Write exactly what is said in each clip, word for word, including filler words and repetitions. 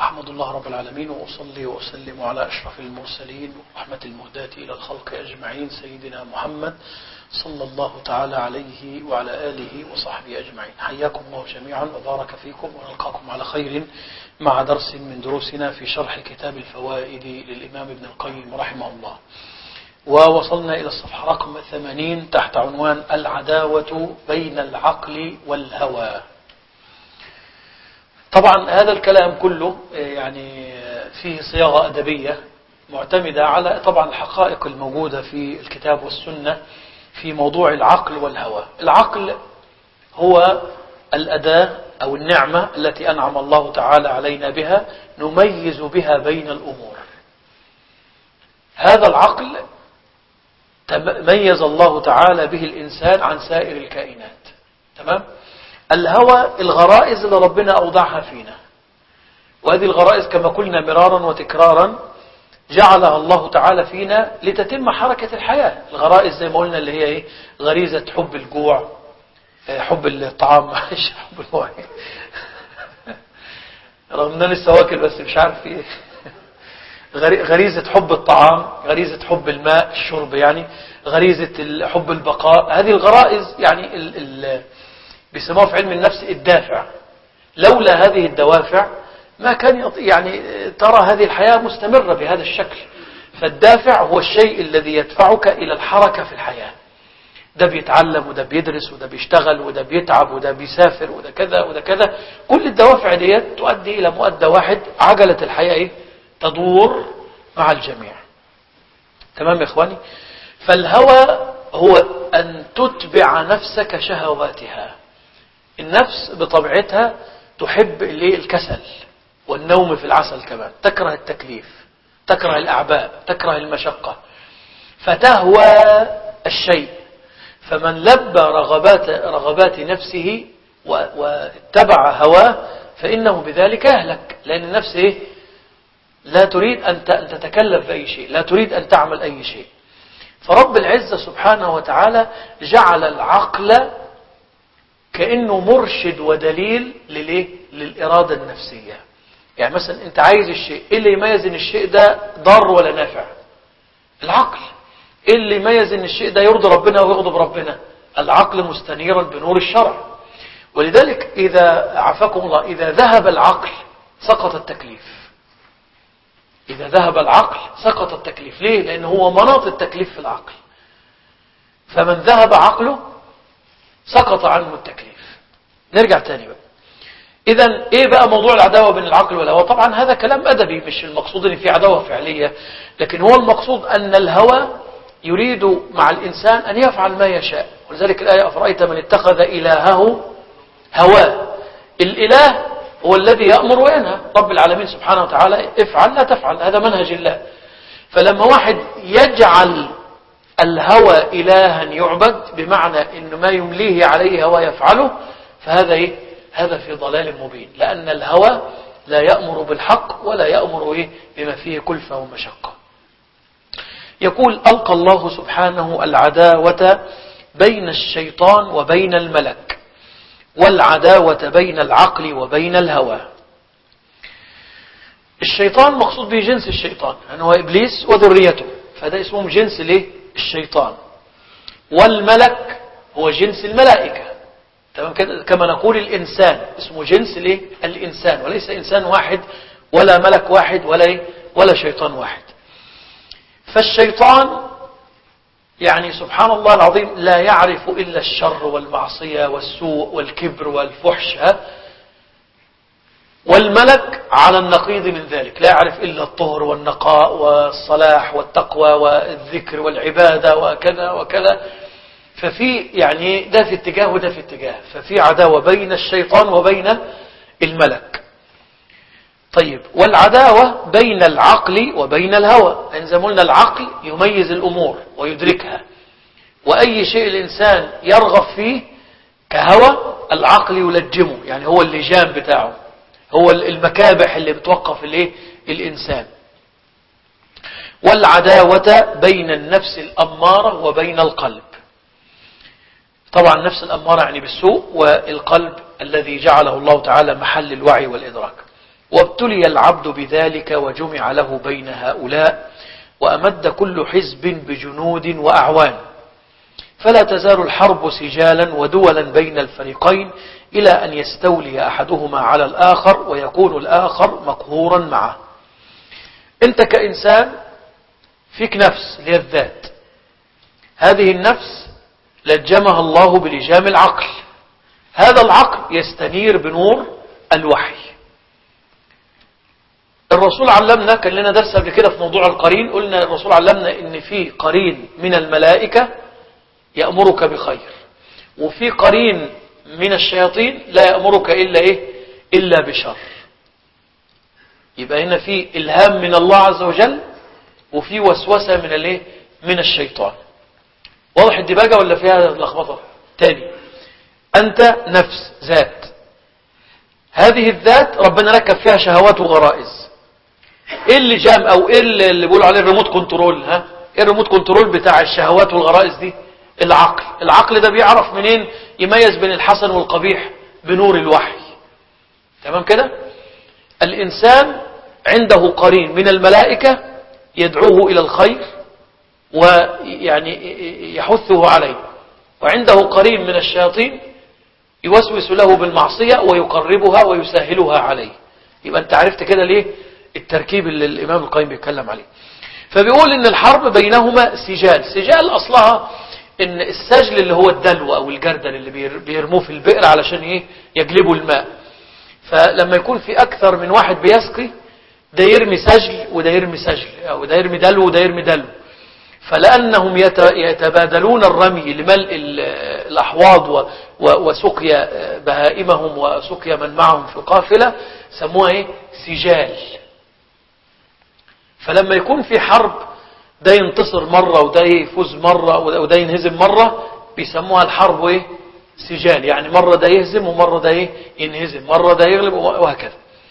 أحمد الله رب العالمين وأصلي وأسلم على أشرف المرسلين ورحمة المهداة إلى الخلق أجمعين سيدنا محمد صلى الله تعالى عليه وعلى آله وصحبه أجمعين. حياكم الله جميعا وبارك فيكم ونلقاكم على خير مع درس من دروسنا في شرح كتاب الفوائد للإمام ابن القيم رحمه الله. ووصلنا إلى الصفحة رقم ثمانين تحت عنوان العداوة بين العقل والهوى. طبعا هذا الكلام كله يعني فيه صياغة أدبية معتمدة على طبعا الحقائق الموجودة في الكتاب والسنة في موضوع العقل والهوى. العقل هو الأداة أو النعمة التي أنعم الله تعالى علينا بها نميز بها بين الأمور. هذا العقل ميز الله تعالى به الإنسان عن سائر الكائنات. تمام؟ الهوى الغرائز اللي ربنا أوضعها فينا، وهذه الغرائز كما قلنا مرارا وتكرارا جعلها الله تعالى فينا لتتم حركة الحياة. الغرائز زي ما قلنا اللي هي إيه؟ غريزة حب الجوع، حب الطعام، مش حب الجوع رغم أنني لسه واكل بس مش عارف إيه. غريزة حب الطعام، غريزة حب الماء الشرب، يعني غريزة حب البقاء. هذه الغرائز يعني ال ال بيسموها في علم النفس الدافع. لولا هذه الدوافع ما كان يعني ترى هذه الحياة مستمرة بهذا الشكل. فالدافع هو الشيء الذي يدفعك إلى الحركة في الحياة. ده بيتعلم وده بيدرس وده بيشتغل وده بيتعب وده بيسافر وده كذا وده كذا. كل الدوافع دي تؤدي إلى مؤدى واحد، عجلة الحياة إيه؟ تدور مع الجميع. تمام يا إخواني؟ فالهوى هو أن تتبع نفسك شهواتها. النفس بطبيعتها تحب الكسل والنوم في العسل، كمان تكره التكليف، تكره الأعباء، تكره المشقة، فتهوى الشيء. فمن لبى رغبات, رغبات نفسه واتبع هواه فإنه بذلك يهلك، لأن النفس إيه؟ لا تريد أن تتكلف بأي شيء، لا تريد أن تعمل أي شيء. فرب العزة سبحانه وتعالى جعل العقل كأنه مرشد ودليل للإيه؟ للإرادة النفسية. يعني مثلا أنت عايز الشيء، إيه اللي يميز إن الشيء ده ضار ولا نافع؟ العقل. إيه اللي يميز إن الشيء ده يرضي ربنا ويغضب ربنا؟ العقل مستنيرا بنور الشرع. ولذلك إذا عافاكم الله إذا ذهب العقل سقط التكليف. إذا ذهب العقل سقط التكليف. ليه؟ لأنه هو مناط التكليف في العقل. فمن ذهب عقله سقط عنه التكليف. نرجع تاني بقى. إذن إيه بقى موضوع العداوة بين العقل والهوى؟ طبعا هذا كلام أدبي، مش المقصود أن في عداوة فعلية، لكن هو المقصود أن الهوى يريد مع الإنسان أن يفعل ما يشاء. ولذلك الآية أفرأيت من اتخذ إلهه هواه. الإله هو الذي يأمر وينهى. رب العالمين سبحانه وتعالى افعل لا تفعل، هذا منهج الله. فلما واحد يجعل الهوى إلها يعبد، بمعنى إنه ما يمليه عليه هوى يفعله، فهذا إيه؟ هذا في ضلال مبين، لأن الهوى لا يأمر بالحق ولا يأمر إيه؟ بما فيه كلفة ومشقة. يقول ألقى الله سبحانه العداوة بين الشيطان وبين الملك، والعداوة بين العقل وبين الهوى. الشيطان مقصود به جنس الشيطان، يعني هو إبليس وذريته، فهذا اسمهم جنس ليه؟ الشيطان. والملك هو جنس الملائكة. تمام كده؟ كما نقول الإنسان اسمه جنس ليه؟ الإنسان، وليس إنسان واحد ولا ملك واحد ولا إيه؟ ولا شيطان واحد. فالشيطان يعني سبحان الله العظيم لا يعرف إلا الشر والمعصية والسوء والكبر والفحش. والملك على النقيض من ذلك، لا يعرف إلا الطهر والنقاء والصلاح والتقوى والذكر والعبادة وكذا وكذا. ففي يعني ده في اتجاه وده في اتجاه، ففي عداوة بين الشيطان وبين الملك. طيب، والعداوة بين العقل وبين الهوى، يعني زي ما قلنا العقل يميز الأمور ويدركها، وأي شيء الإنسان يرغب فيه كهوى العقل يلجمه، يعني هو اللجام بتاعه، هو المكابح اللي بتوقف الايه؟ الإنسان. والعداوة بين النفس الأمارة وبين القلب. طبعا النفس الأمارة يعني بالسوء، والقلب الذي جعله الله تعالى محل الوعي والإدراك. وابتلي العبد بذلك وجمع له بين هؤلاء وأمد كل حزب بجنود وأعوان، فلا تزال الحرب سجالا ودولا بين الفريقين إلى أن يستولي أحدهما على الآخر ويكون الآخر مقهورا معه. أنت كإنسان فيك نفس هي الذات، هذه النفس لجمها الله بلجام العقل، هذا العقل يستنير بنور الوحي. الرسول علمنا، كان لنا درس قبل كده في موضوع القرين، قلنا الرسول علمنا ان في قرين من الملائكة يأمرك بخير، وفي قرين من الشياطين لا يأمرك إلا إيه؟ إلا بشر. يبقى هنا في إلهام من الله عز وجل وفي وسوسة من الايه؟ من الشيطان. واضح الدباجة ولا فيها لخبطة؟ تاني، أنت نفس ذات، هذه الذات ربنا ركب فيها شهوات وغرائز. ايه اللي جام او ايه اللي بيقولوا عليه الريموت كنترول؟ ها، ايه الريموت كنترول بتاع الشهوات والغرائز دي؟ العقل. العقل ده بيعرف منين يميز بين الحسن والقبيح؟ بنور الوحي. تمام كده؟ الإنسان عنده قرين من الملائكة يدعوه إلى الخير ويعني يحثه عليه، وعنده قرين من الشياطين يوسوس له بالمعصية ويقربها ويسهلها عليه. يبقى أنت عرفت كده ليه التركيب اللي الإمام القيم بيتكلم عليه. فبيقول إن الحرب بينهما سجال. سجال أصلها إن السجل اللي هو الدلو أو الجردل اللي بيرموه في البئر علشان إيه؟ يجلبوا الماء. فلما يكون في أكثر من واحد بيسقي، ده يرمي سجل وده يرمي سجل، أو ده يرمي دلو وده يرمي دلو، فلأنهم يتبادلون الرمي لملء الأحواض وسقيا بهائمهم وسقيا من معهم في القافلة، سموها إيه؟ سجال. فلما يكون في حرب، ده ينتصر مرة وده يفوز مرة وده ينهزم مرة، بيسموها الحرب إيه؟ سجال. يعني مرة ده يهزم ومرة ده إيه؟ ينهزم، مرة ده يغلب وهكذا.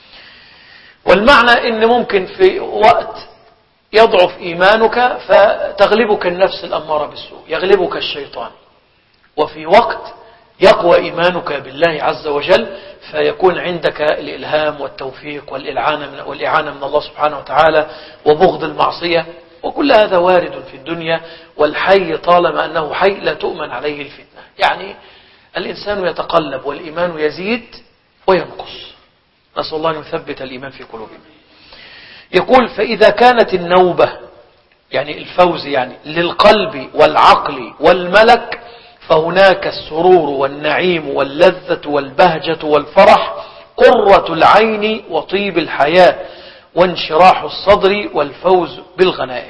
والمعنى إن ممكن في وقت يضعف إيمانك فتغلبك النفس الأمارة بالسوء، يغلبك الشيطان، وفي وقت يقوى إيمانك بالله عز وجل فيكون عندك الإلهام والتوفيق والإعانة من, والإعانة من الله سبحانه وتعالى وبغض المعصية. وكل هذا وارد في الدنيا، والحي طالما أنه حي لا تؤمن عليه الفتنة. يعني الإنسان يتقلب والإيمان يزيد وينقص، نسأل الله أن يثبت الإيمان في قلوبنا. يقول: فإذا كانت النوبة يعني الفوز يعني للقلب والعقل والملك، فهناك السرور والنعيم واللذة والبهجة والفرح، قرة العين وطيب الحياة وانشراح الصدر والفوز بالغنائم.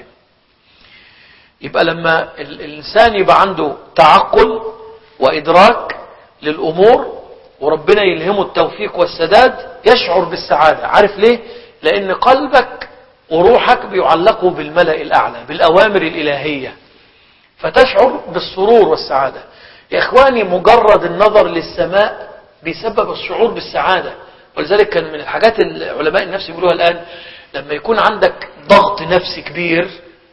يبقى لما الإنسان يبقى عنده تعقل وإدراك للأمور وربنا يلهمه التوفيق والسداد، يشعر بالسعادة. عارف ليه؟ لأن قلبك وروحك بيعلقوا بالملأ الأعلى، بالأوامر الإلهية، فتشعر بالسرور والسعادة. يا إخواني، مجرد النظر للسماء بيسبب الشعور بالسعادة. ولذلك كان من الحاجات العلماء النفس يقولوها الآن، لما يكون عندك ضغط نفسي كبير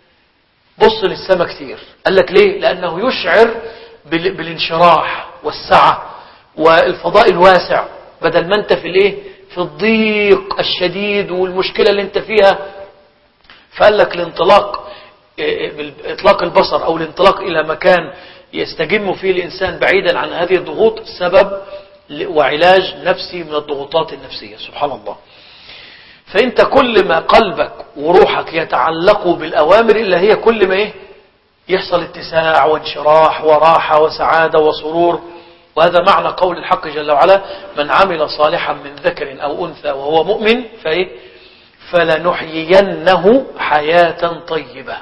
بص للسماء كتير. قال لك ليه؟ لأنه يشعر بالانشراح والسعة والفضاء الواسع، بدل ما انت في الايه؟ في الضيق الشديد والمشكلة اللي انت فيها. فقال لك الانطلاق، اطلاق البصر او الانطلاق الى مكان يستجم فيه الانسان بعيدا عن هذه الضغوط، سبب وعلاج نفسي من الضغوطات النفسية. سبحان الله. فانت كل ما قلبك وروحك يتعلقوا بالاوامر اللي هي كل ما ايه؟ يحصل اتساع وانشراح وراحة وسعادة وسرور. وهذا معنى قول الحق جل وعلا: من عمل صالحا من ذكر أو أنثى وهو مؤمن فإيه؟ فلنحيينه حياة طيبة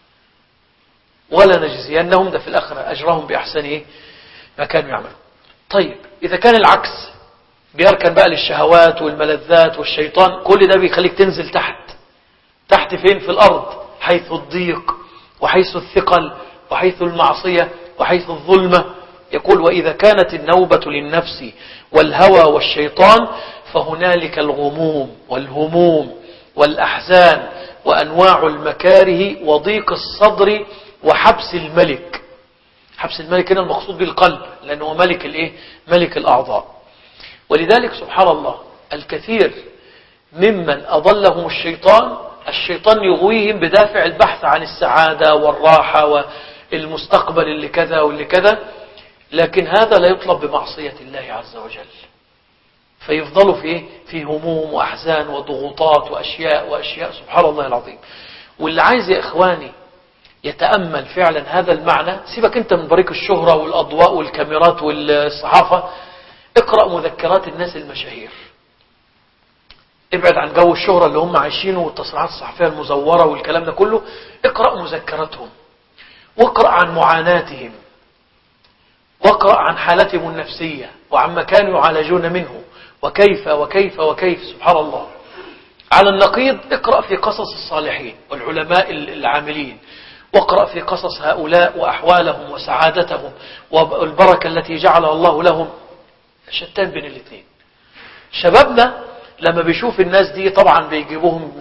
ولنجزينهم، ده في الآخرة، أجرهم بأحسن إيه؟ ما كانوا يعملون. طيب، إذا كان العكس بيركن بقى للشهوات والملذات والشيطان، كل ده بيخليك تنزل تحت. تحت فين؟ في الأرض، حيث الضيق وحيث الثقل وحيث المعصية وحيث الظلمة. يقول: وإذا كانت النوبة للنفس والهوى والشيطان، فهنالك الغموم والهموم والأحزان وأنواع المكاره وضيق الصدر وحبس الملك. حبس الملك هنا المقصود بالقلب، لأنه ملك الإيه؟ ملك الأعضاء. ولذلك سبحان الله الكثير ممن أضلهم الشيطان. الشيطان يغويهم بدافع البحث عن السعادة والراحة والمستقبل اللي كذا واللي كذا، لكن هذا لا يطلب بمعصية الله عز وجل، فيفضلوا في في هموم وأحزان وضغوطات وأشياء وأشياء. سبحان الله العظيم. واللي عايز يا إخواني يتأمل فعلا هذا المعنى، سيبك أنت من بريق الشهرة والأضواء والكاميرات والصحافة، اقرأ مذكرات الناس المشاهير، ابعد عن جو الشهرة اللي هم عايشينه والتصريحات الصحفية المزورة والكلام ده كله. اقرأ مذكراتهم، واقرأ عن معاناتهم، واقرأ عن حالتهم النفسية وعما كانوا يعالجون منه، وكيف وكيف وكيف. سبحان الله. على النقيض اقرأ في قصص الصالحين والعلماء العاملين، واقرأ في قصص هؤلاء وأحوالهم وسعادتهم والبركة التي جعلها الله لهم. شتان بين الاثنين. شبابنا لما بيشوف الناس دي طبعا بيجيبوهم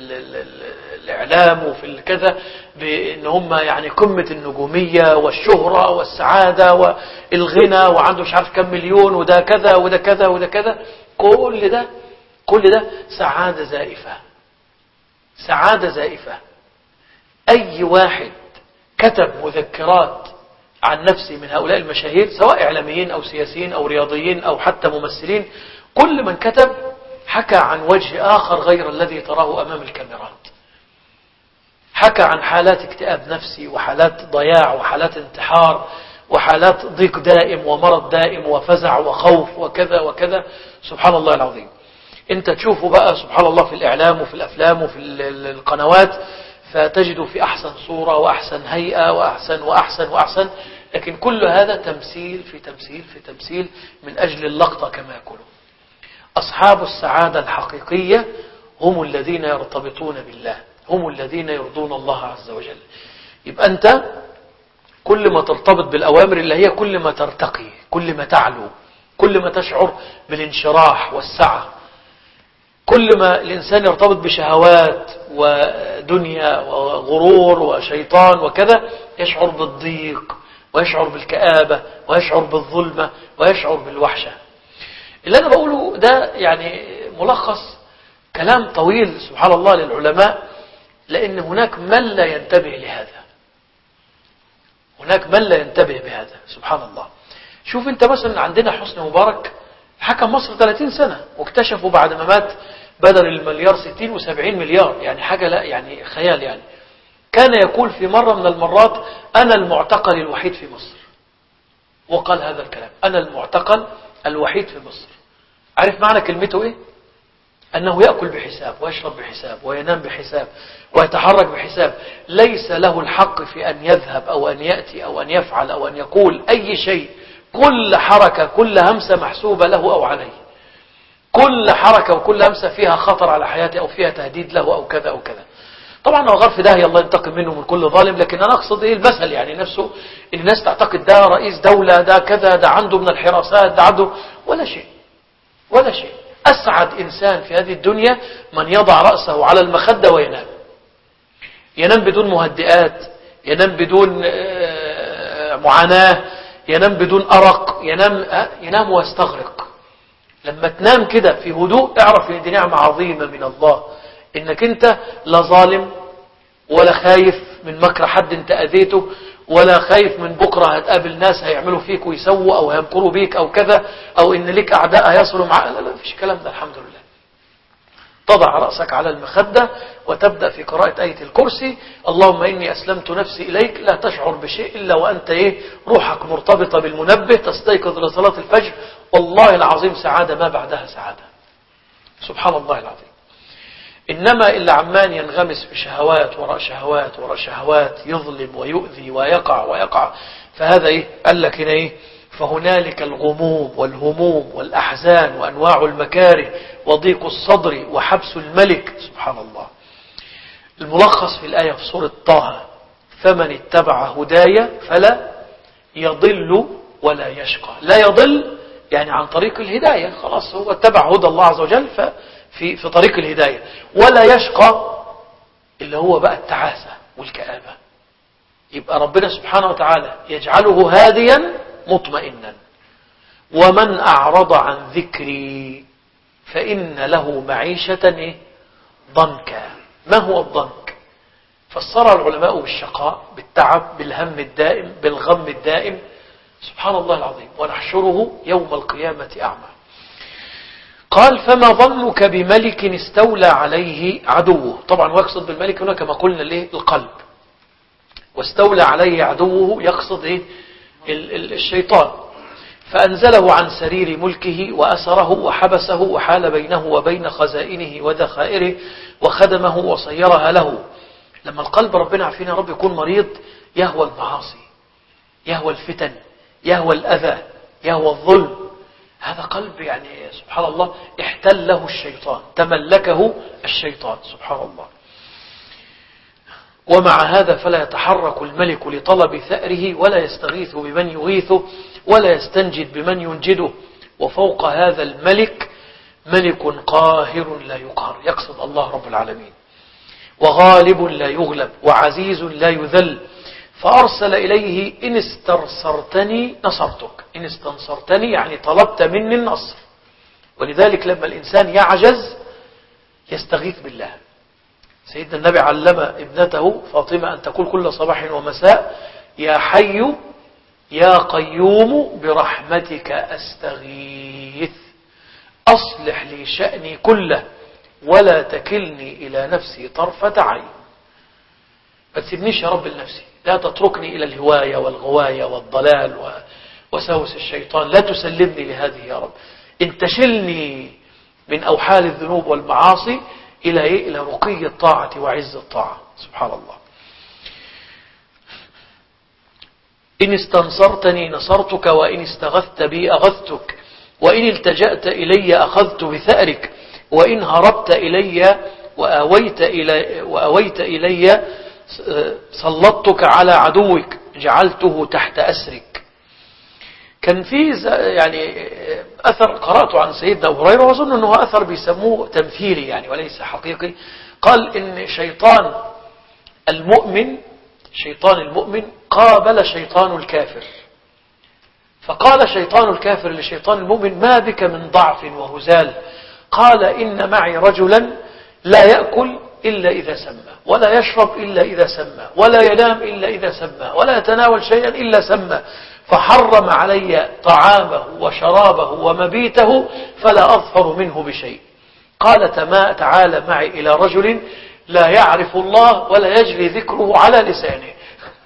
بالإعلام وفي الكذا بأن هم يعني قمة النجومية والشهرة والسعادة والغنى، وعنده مش عارف كم مليون، وده كذا وده كذا وده كذا. كل ده كل ده سعادة زائفة، سعادة زائفة. أي واحد كتب مذكرات عن نفسه من هؤلاء المشاهير، سواء إعلاميين أو سياسيين أو رياضيين أو حتى ممثلين، كل من كتب حكى عن وجه آخر غير الذي تراه أمام الكاميرات. حكى عن حالات اكتئاب نفسي وحالات ضياع وحالات انتحار وحالات ضيق دائم ومرض دائم وفزع وخوف وكذا وكذا. سبحان الله العظيم. انت تشوفه بقى سبحان الله في الإعلام وفي الأفلام وفي القنوات، فتجد في أحسن صورة وأحسن هيئة وأحسن وأحسن وأحسن، لكن كل هذا تمثيل في تمثيل في تمثيل من أجل اللقطة كما يقولون. أصحاب السعادة الحقيقية هم الذين يرتبطون بالله، هم الذين يرضون الله عز وجل. يبقى أنت كل ما ترتبط بالأوامر اللي هي كل ما ترتقي، كل ما تعلو، كل ما تشعر بالانشراح والسعة. كل ما الإنسان يرتبط بشهوات ودنيا وغرور وشيطان وكذا، يشعر بالضيق ويشعر بالكآبة ويشعر بالظلمة ويشعر بالوحشة. اللي أنا بقوله ده يعني ملخص كلام طويل سبحان الله للعلماء، لأن هناك من لا ينتبه لهذا، هناك من لا ينتبه بهذا. سبحان الله. شوف أنت مثلا عندنا حسني مبارك حكم مصر ثلاثين سنة، واكتشفوا بعد ما مات بدل المليار ستين وسبعين مليار، يعني حاجة لا يعني خيال. يعني كان يقول في مرة من المرات أنا المعتقل الوحيد في مصر، وقال هذا الكلام، أنا المعتقل الوحيد في مصر. عارف معنى كلمته إيه؟ أنه يأكل بحساب ويشرب بحساب وينام بحساب ويتحرك بحساب، ليس له الحق في أن يذهب أو أن يأتي أو أن يفعل أو أن يقول أي شيء. كل حركة كل همسة محسوبة له أو عليه، كل حركة وكل همسة فيها خطر على حياته أو فيها تهديد له أو كذا أو كذا. طبعا هو غرف داهية الله ينتقم منه من كل ظالم، لكن أنا أقصد إيه المثل يعني نفسه. الناس تعتقد ده رئيس دولة، ده كذا، ده عنده من الحراسات، ده عنده ولا شيء ولا شيء. أسعد إنسان في هذه الدنيا من يضع رأسه على المخدة وينام، ينام بدون مهدئات، ينام بدون معاناة، ينام بدون أرق، ينام ينام ويستغرق. لما تنام كده في هدوء اعرف ان دي نعمة عظيمة من الله، انك انت لا ظالم ولا خايف من مكر حد انت اذيته، ولا خايف من بكرة هتقابل ناس هيعملوا فيك ويسووا او هيمكروا بيك او كذا، او ان لك اعداء هيصلوا معاك. لا لا فيش كلام ده الحمد لله. تضع رأسك على المخدة وتبدأ في قراءة آية الكرسي، اللهم إني أسلمت نفسي إليك، لا تشعر بشيء إلا وأنت إيه روحك مرتبطة بالمنبه، تستيقظ لصلاة الفجر. والله العظيم سعادة ما بعدها سعادة. سبحان الله العظيم. إنما إلا عمان ينغمس في شهوات وراء شهوات وراء شهوات، يظلم ويؤذي ويقع ويقع. فهذا إيه قال لك هنا إيه؟ فهنالك الغموم والهموم والأحزان وأنواع المكاره وضيق الصدر وحبس الملك. سبحان الله. الملخص في الآية في سورة طه: فمن اتبع هدايا فلا يضل ولا يشقى. لا يضل يعني عن طريق الهداية، خلاص هو اتبع هدى الله عز وجل في في طريق الهداية. ولا يشقى اللي هو بقى التعاسة والكآبة. يبقى ربنا سبحانه وتعالى يجعله هاديا مطمئنا. ومن أعرض عن ذكري فإن له معيشة إيه؟ ضنكا. ما هو الضنك؟ فسر العلماء بالشقاء، بالتعب، بالهم الدائم، بالغم الدائم. سبحان الله العظيم. ونحشره يوم القيامة أعمى. قال فما ظنك بملك استولى عليه عدوه. طبعا ويقصد بالملك هنا كما قلنا ليه القلب، واستولى عليه عدوه يقصد إيه؟ الشيطان. فأنزله عن سرير ملكه وأسره وحبسه وحال بينه وبين خزائنه وذخائره وخدمه وصيرها له. لما القلب ربنا عارفين يا رب يكون مريض يهوى المعاصي، يهوى الفتن، يهوى الأذى، يهوى الظلم. هذا قلب يعني سبحان الله احتله الشيطان، تملكه الشيطان سبحان الله. ومع هذا فلا يتحرك الملك لطلب ثأره ولا يستغيث بمن يغيثه ولا يستنجد بمن ينجده. وفوق هذا الملك ملك قاهر لا يقهر، يقصد الله رب العالمين، وغالب لا يغلب، وعزيز لا يذل. فأرسل إليه إن استنصرتني نصرتك. إن استنصرتني يعني طلبت مني النصر. ولذلك لما الإنسان يعجز يستغيث بالله. سيدنا النبي علم ابنته فاطمة أن تقول كل صباح ومساء يا حي يا قيوم برحمتك أستغيث أصلح لي شأني كله ولا تكلني إلى نفسي طرفة عين. ما تسيبنيش يا رب لنفسي، لا تتركني إلى الهواية والغواية والضلال وسوس الشيطان، لا تسلمني لهذه يا رب. انتشلني من أوحال الذنوب والمعاصي إلى إيه؟ إلى رقي الطاعة وعز الطاعة. سبحان الله. إن استنصرتني نصرتك وإن استغثت بي أغثتك وإن التجأت إلي أخذت بثأرك وإن هربت إلي وأويت إلي, وأويت إلي سلطتك على عدوك جعلته تحت أسرك. كان في يعني أثر قرأته عن سيدنا أبو هريرة وأظن أنه أثر بيسموه تمثيلي يعني وليس حقيقي. قال إن شيطان المؤمن شيطان المؤمن قابل شيطان الكافر، فقال شيطان الكافر لشيطان المؤمن ما بك من ضعف وهزال؟ قال إن معي رجلا لا يأكل إلا إذا سمى ولا يشرب إلا إذا سمى ولا ينام إلا إذا سمى ولا يتناول شيئا إلا سمى فحرم علي طعامه وشرابه ومبيته فلا أظفر منه بشيء. قال تعالى معي إلى رجل لا يعرف الله ولا يجري ذكره على لسانه.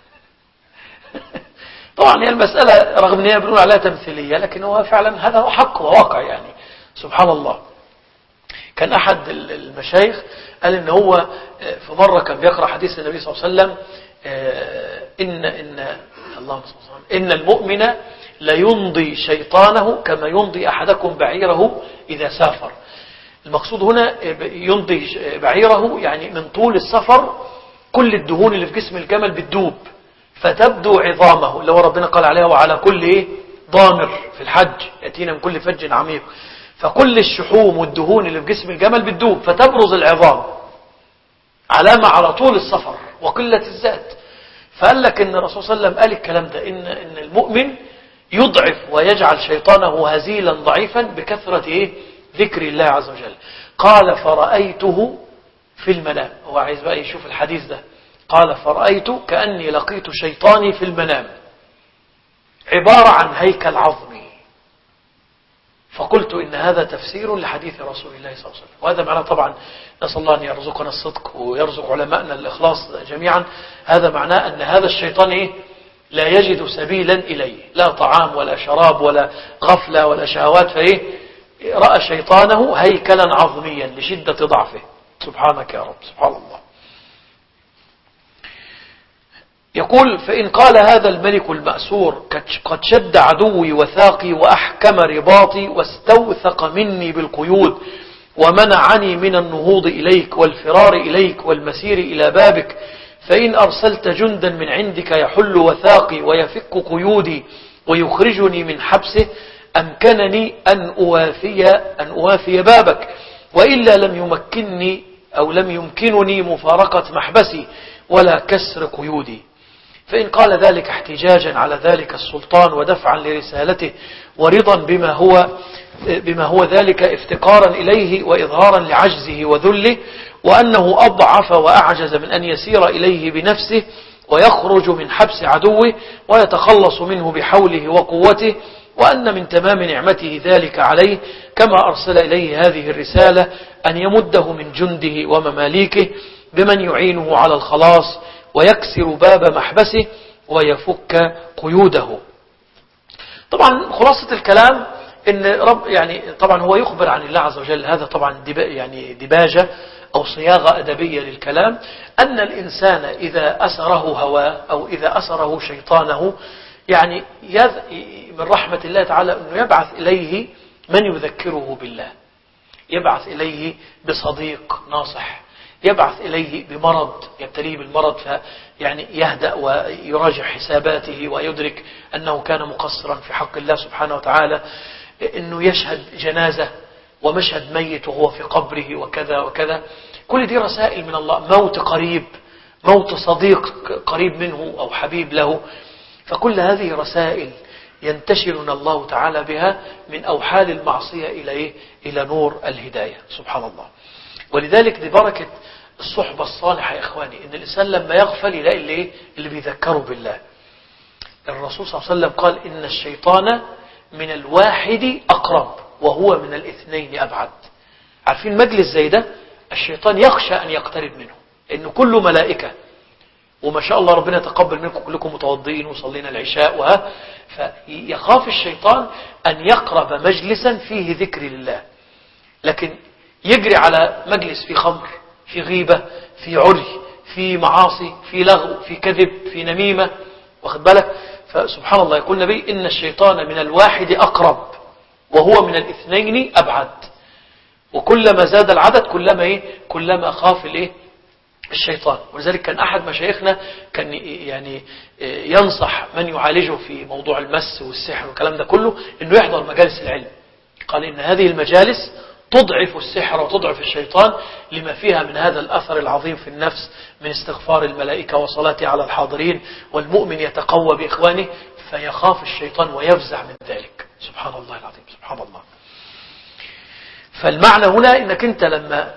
طبعا هي المسألة رغم أنها بنقول عليها تمثيلية لكن هو فعلا هذا هو حق وواقع يعني سبحان الله. كان أحد المشايخ قال إن هو في مرة كان بيقرأ حديث النبي صلى الله عليه وسلم إن إن اللهم صل وسلم إن المؤمن لا يمضي شيطانه كما يمضي أحدكم بعيره إذا سافر. المقصود هنا يمضي بعيره يعني من طول السفر كل الدهون اللي في جسم الجمل بتدوب فتبدو عظامه اللي هو ربنا قال عليها وعلى كل إيه ضامر في الحج يأتينا من كل فج عميق. فكل الشحوم والدهون اللي في جسم الجمل بتدوب فتبرز العظام علامة على طول السفر وقلة الذات. فقال لك ان الرسول صلى الله عليه وسلم قال الكلام ده ان ان المؤمن يضعف ويجعل شيطانه هزيلا ضعيفا بكثرة ايه ذكر الله عز وجل. قال فرأيته في المنام. هو عايز بقى يشوف الحديث ده. قال فرأيت كأني لقيت شيطاني في المنام عبارة عن هيكل عظمي. فقلت إن هذا تفسير لحديث رسول الله صلى الله عليه وسلم. وهذا معناه طبعا نسأل الله أن يرزقنا الصدق ويرزق علماءنا الإخلاص جميعا. هذا معناه أن هذا الشيطان إيه؟ لا يجد سبيلا إليه لا طعام ولا شراب ولا غفلة ولا شهوات فإيه رأى شيطانه هيكلا عظميا لشدة ضعفه. سبحانك يا رب سبحان الله. يقول فإن قال هذا الملك المأسور قد شد عدوي وثاقي وأحكم رباطي واستوثق مني بالقيود ومنعني من النهوض إليك والفرار إليك والمسير إلى بابك فإن أرسلت جندا من عندك يحل وثاقي ويفك قيودي ويخرجني من حبسه أمكنني أن أوافي, أن أوافي بابك وإلا لم يمكنني أو لم يمكنني مفارقة محبسي ولا كسر قيودي. فإن قال ذلك احتجاجا على ذلك السلطان ودفعا لرسالته ورضا بما هو بما هو ذلك افتقارا إليه وإظهارا لعجزه وذله، وأنه أضعف وأعجز من أن يسير إليه بنفسه ويخرج من حبس عدوه ويتخلص منه بحوله وقوته، وأن من تمام نعمته ذلك عليه كما أرسل إليه هذه الرسالة أن يمده من جنده ومماليكه بمن يعينه على الخلاص ويكسر باب محبسه ويفك قيوده. طبعا خلاصة الكلام إن رب يعني طبعا هو يخبر عن الله عز وجل، هذا طبعا دب يعني دباجة أو صياغة أدبية للكلام، أن الإنسان إذا أسره هواه أو إذا أسره شيطانه يعني من رحمة الله تعالى أنه يبعث إليه من يذكره بالله، يبعث إليه بصديق ناصح، يبعث إليه بمرض يبتليه بالمرض فيعني يهدأ ويراجع حساباته ويدرك أنه كان مقصرا في حق الله سبحانه وتعالى، أنه يشهد جنازة ومشهد ميت وهو في قبره وكذا وكذا. كل دي رسائل من الله، موت قريب، موت صديق قريب منه أو حبيب له. فكل هذه رسائل ينتشلنا الله تعالى بها من أوحال المعصية إلى إيه؟ إلى نور الهداية سبحان الله. ولذلك دي بركة الصحبة الصالحة يا إخواني، إن الإنسان لما يغفل يلاقي اللي, إيه؟ اللي بيذكره بالله. الرسول صلى الله عليه وسلم قال إن الشيطان من الواحد أقرب وهو من الاثنين أبعد. عارفين مجلس زي ده الشيطان يخشى أن يقترب منه، إنه كله ملائكة وما شاء الله ربنا يتقبل منكم كلكم متوضئين وصلينا العشاء وها، فيخاف الشيطان أن يقرب مجلسا فيه ذكر لله، لكن يجري على مجلس في خمر، في غيبة، في عري، في معاصي، في لغو، في كذب، في نميمة، واخد بالك. فسبحان الله يقول النبي إن الشيطان من الواحد أقرب وهو من الاثنين أبعد. وكلما زاد العدد كلما إيه؟ كلما خاف الإيه؟ الشيطان. ولذلك كان أحد مشايخنا كان يعني ينصح من يعالجه في موضوع المس والسحر والكلام ده كله إنه يحضر مجالس العلم. قال إن هذه المجالس تضعف السحر وتضعف الشيطان لما فيها من هذا الأثر العظيم في النفس من استغفار الملائكة وصلاة على الحاضرين، والمؤمن يتقوى بإخوانه فيخاف الشيطان ويفزع من ذلك. سبحان الله العظيم سبحان الله. فالمعنى هنا انك انت لما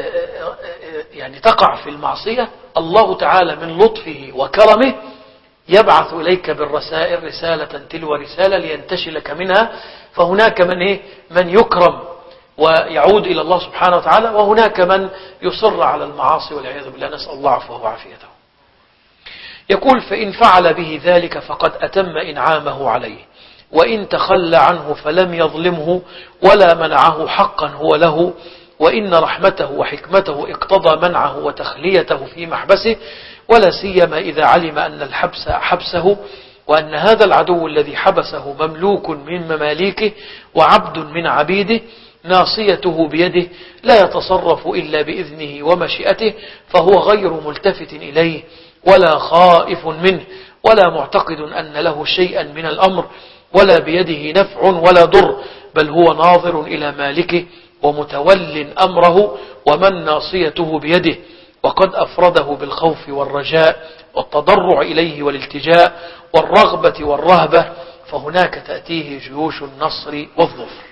يعني تقع في المعصية الله تعالى من لطفه وكرمه يبعث إليك بالرسائل رسالة تلو رسالة لينتشلك منها. فهناك من إيه؟ من يكرم ويعود إلى الله سبحانه وتعالى، وهناك من يصر على المعاصي والعياذ بالله، نسأل الله عفوه وعافيته. يقول فإن فعل به ذلك فقد أتم إنعامه عليه، وإن تخلى عنه فلم يظلمه ولا منعه حقا هو له، وإن رحمته وحكمته اقتضى منعه وتخليته في محبسه، ولا سيما إذا علم أن الحبس حبسه، وأن هذا العدو الذي حبسه مملوك من مماليكه وعبد من عبيده ناصيته بيده لا يتصرف إلا بإذنه ومشيئته، فهو غير ملتفت إليه ولا خائف منه ولا معتقد أن له شيئا من الأمر، ولا بيده نفع ولا ضر، بل هو ناظر إلى مالكه ومتول أمره، ومن ناصيته بيده. وقد أفرده بالخوف والرجاء والتضرع إليه والالتجاء والرغبة والرهبة، فهناك تأتيه جيوش النصر والظفر.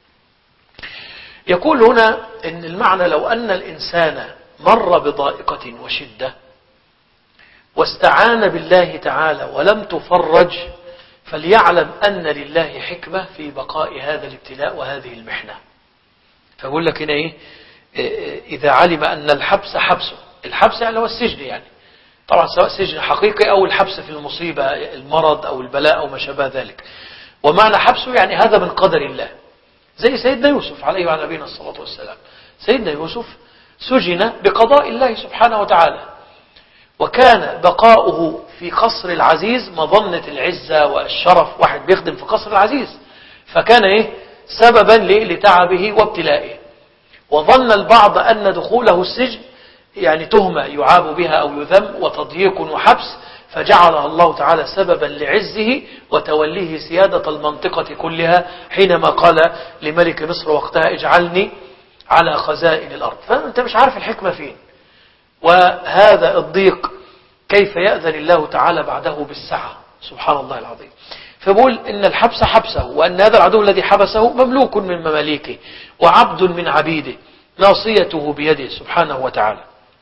يقول هنا إن المعنى لو أن الإنسان مر بضائقة وشدة واستعان بالله تعالى ولم تفرج، فليعلم أن لله حكمة في بقاء هذا الابتلاء وهذه المحنة. فأقول لك هنا إيه؟ إذا علم أن الحبس حبسه، الحبس يعني هو السجن، يعني طبعا سواء سجن حقيقي أو الحبس في المصيبة المرض أو البلاء أو ما شابه ذلك. ومعنى حبسه يعني هذا من قدر الله، زي سيدنا يوسف عليه وعلى نبينا الصلاة والسلام. سيدنا يوسف سجن بقضاء الله سبحانه وتعالى، وكان بقاؤه في قصر العزيز مظنة العزة والشرف، واحد بيخدم في قصر العزيز فكان إيه؟ سببا لتعبه وابتلائه. وظن البعض أن دخوله السجن يعني تهمة يعاب بها أو يذم وتضييق وحبس، فجعلها الله تعالى سببا لعزه وتوليه سيادة المنطقة كلها، حينما قال لملك مصر وقتها اجعلني على خزائن الأرض. فأنت مش عارف الحكمة فين. وهذا الضيق كيف يأذن الله تعالى بعده بالسعة؟ سبحان الله العظيم. فبقول إن الحبس حبسه، وأن هذا العدو الذي حبسه مملوك من مماليكه وعبد من عبيده ناصيته بيده سبحانه وتعالى.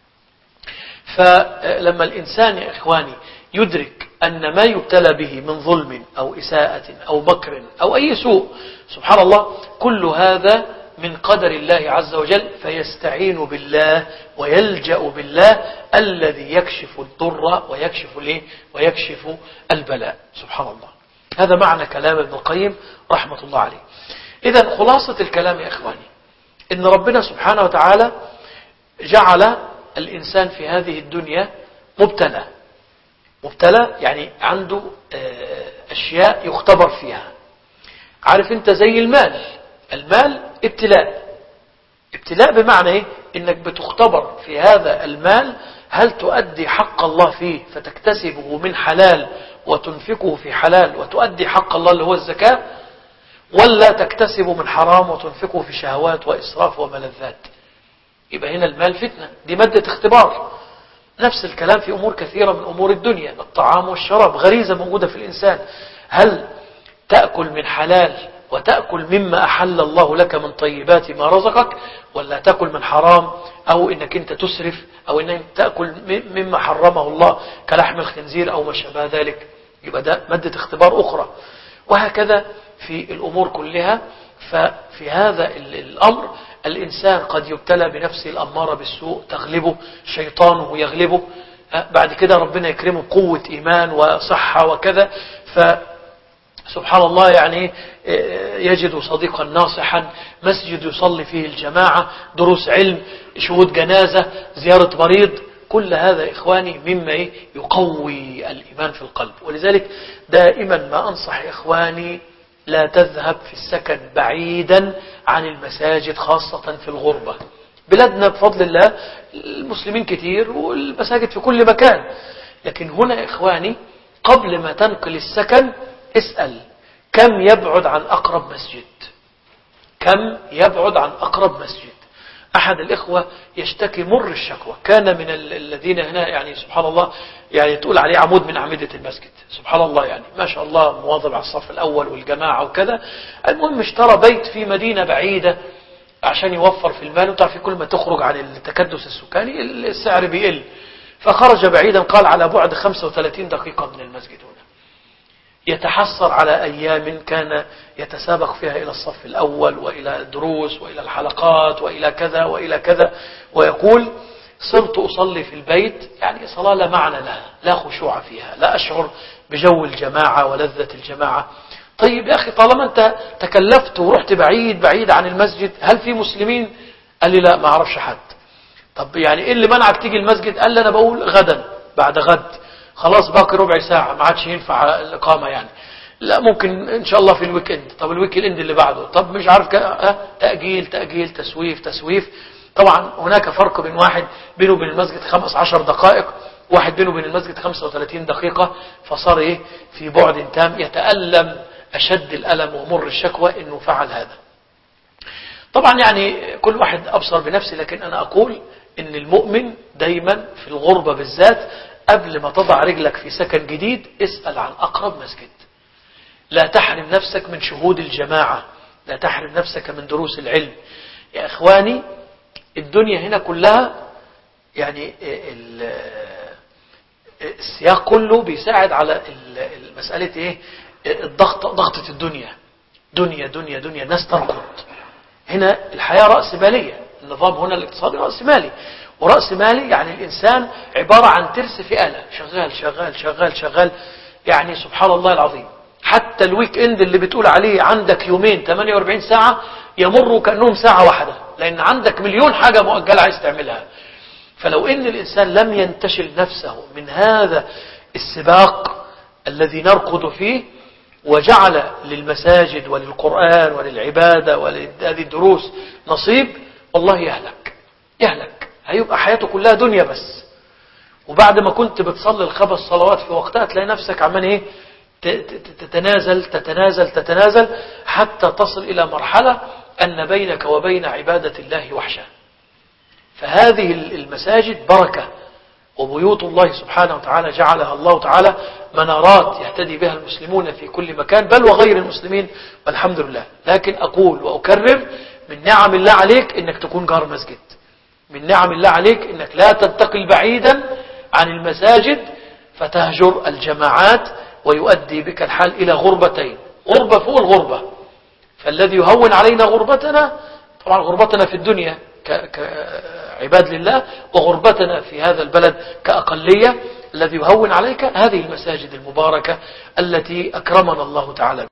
فلما الإنسان يا إخواني يدرك أن ما يبتلى به من ظلم أو إساءة أو مكر أو أي سوء، سبحان الله، كل هذا من قدر الله عز وجل، فيستعين بالله ويلجأ بالله الذي يكشف الضر ويكشف الايه ويكشف البلاء. سبحان الله. هذا معنى كلام ابن القيم رحمة الله عليه. إذن خلاصة الكلام يا إخواني إن ربنا سبحانه وتعالى جعل الإنسان في هذه الدنيا مبتلى. مبتلى يعني عنده أشياء يختبر فيها. عارف أنت زي المال، المال ابتلاء. ابتلاء بمعنى إيه؟ إنك بتختبر في هذا المال هل تؤدي حق الله فيه فتكتسبه من حلال وتنفقه في حلال وتؤدي حق الله اللي هو الزكاة، ولا تكتسبه من حرام وتنفقه في شهوات وإسراف وملذات. يبقى هنا المال فتنة، دي مادة اختبار. نفس الكلام في أمور كثيرة من أمور الدنيا، الطعام والشراب غريزة موجودة في الإنسان. هل تأكل من حلال وتأكل مما أحل الله لك من طيبات ما رزقك، ولا تأكل من حرام، أو إنك أنت تسرف، أو إنك تأكل مما حرمه الله كلحم الخنزير أو ما شابه ذلك. يبقى ده مادة اختبار أخرى. وهكذا في الأمور كلها. ففي هذا الأمر الإنسان قد يبتلى بنفسه الأمارة بالسوء تغلبه، شيطانه يغلبه، بعد كده ربنا يكرمه قوة إيمان وصحة وكذا، فسبحان الله يعني يجد صديقا ناصحا، مسجد يصلي فيه الجماعة، دروس علم، شهود جنازة، زيارة مريض. كل هذا إخواني مما يقوي الإيمان في القلب. ولذلك دائما ما أنصح إخواني لا تذهب في السكن بعيدا عن المساجد، خاصة في الغربة. بلادنا بفضل الله المسلمين كتير والمساجد في كل مكان، لكن هنا إخواني قبل ما تنقل السكن اسأل كم يبعد عن أقرب مسجد، كم يبعد عن أقرب مسجد. أحد الإخوة يشتكي مر الشكوى، كان من الذين هنا يعني سبحان الله يعني تقول عليه عمود من أعمدة المسجد، سبحان الله يعني ما شاء الله مواظب على الصف الأول والجماعة وكذا. المهم اشترى بيت في مدينة بعيدة عشان يوفر في المال، وتعرف كل ما تخرج عن التكدس السكاني السعر بيقل، فخرج بعيدا، قال على بعد خمسة وثلاثين دقيقة من المسجد هنا. يتحسر على أيام كان يتسابق فيها إلى الصف الأول وإلى الدروس وإلى الحلقات وإلى كذا وإلى كذا، ويقول صرت أصلي في البيت يعني صلاة لا معنى لها، لا خشوع فيها، لا أشعر بجو الجماعة ولذة الجماعة. طيب يا أخي طالما أنت تكلفت ورحت بعيد بعيد عن المسجد، هل في مسلمين؟ قال لي لا ما أعرفش حد. طب يعني إيه اللي منعك تيجي المسجد؟ قال لي أنا بقول غدا بعد غد، خلاص باقي ربع ساعة ما عادش ينفع الإقامة يعني، لا ممكن إن شاء الله في الويك إند. طب الويك إند اللي بعده، طب مش عارف أه تأجيل تأجيل تسويف تسويف. طبعا هناك فرق بين واحد بينه وبين المسجد خمس عشر دقائق، واحد بينه وبين المسجد خمسة وثلاثين دقيقة، فصار إيه في بعد تام، يتألم أشد الألم ومر الشكوى إنه فعل هذا. طبعا يعني كل واحد أبصر بنفسه، لكن أنا أقول إن المؤمن دايما في الغربة بالذات قبل ما تضع رجلك في سكن جديد اسأل عن أقرب مسجد. لا تحرم نفسك من شهود الجماعة، لا تحرم نفسك من دروس العلم. يا إخواني الدنيا هنا كلها يعني السياق كله بيساعد على المسألة إيه الضغط، ضغطة الدنيا، دنيا دنيا دنيا، الناس تركض. هنا الحياة رأس مالية، النظام هنا الاقتصادي رأس مالي، ورأس مالي يعني الإنسان عبارة عن ترس في آلة، شغال شغال شغال شغال يعني سبحان الله العظيم. حتى الويك اند اللي بتقول عليه عندك يومين ثمانية وأربعين ساعة يمروا كأنهم ساعة واحدة، لأن عندك مليون حاجة مؤجلة عايز تعملها. فلو إن الإنسان لم ينتشل نفسه من هذا السباق الذي نركض فيه، وجعل للمساجد وللقرآن وللعبادة ولهذه الدروس نصيب، والله يهلك يهلك، هيبقى حياته كلها دنيا بس. وبعد ما كنت بتصلي الخمس صلوات في وقتها تلاقي نفسك عمال ايه تتنازل تتنازل تتنازل حتى تصل إلى مرحلة أن بينك وبين عبادة الله وحشة. فهذه المساجد بركة، وبيوت الله سبحانه وتعالى جعلها الله تعالى منارات يهتدي بها المسلمون في كل مكان، بل وغير المسلمين، والحمد لله. لكن أقول وأكرر، من نعم الله عليك إنك تكون جار مسجد، من نعم الله عليك إنك لا تنتقل بعيدا عن المساجد فتهجر الجماعات ويؤدي بك الحال إلى غربتين، غربة فوق الغربة. فالذي يهون علينا غربتنا، طبعا غربتنا في الدنيا كعباد لله، وغربتنا في هذا البلد كأقلية، الذي يهون عليك هذه المساجد المباركة التي أكرمنا الله تعالى.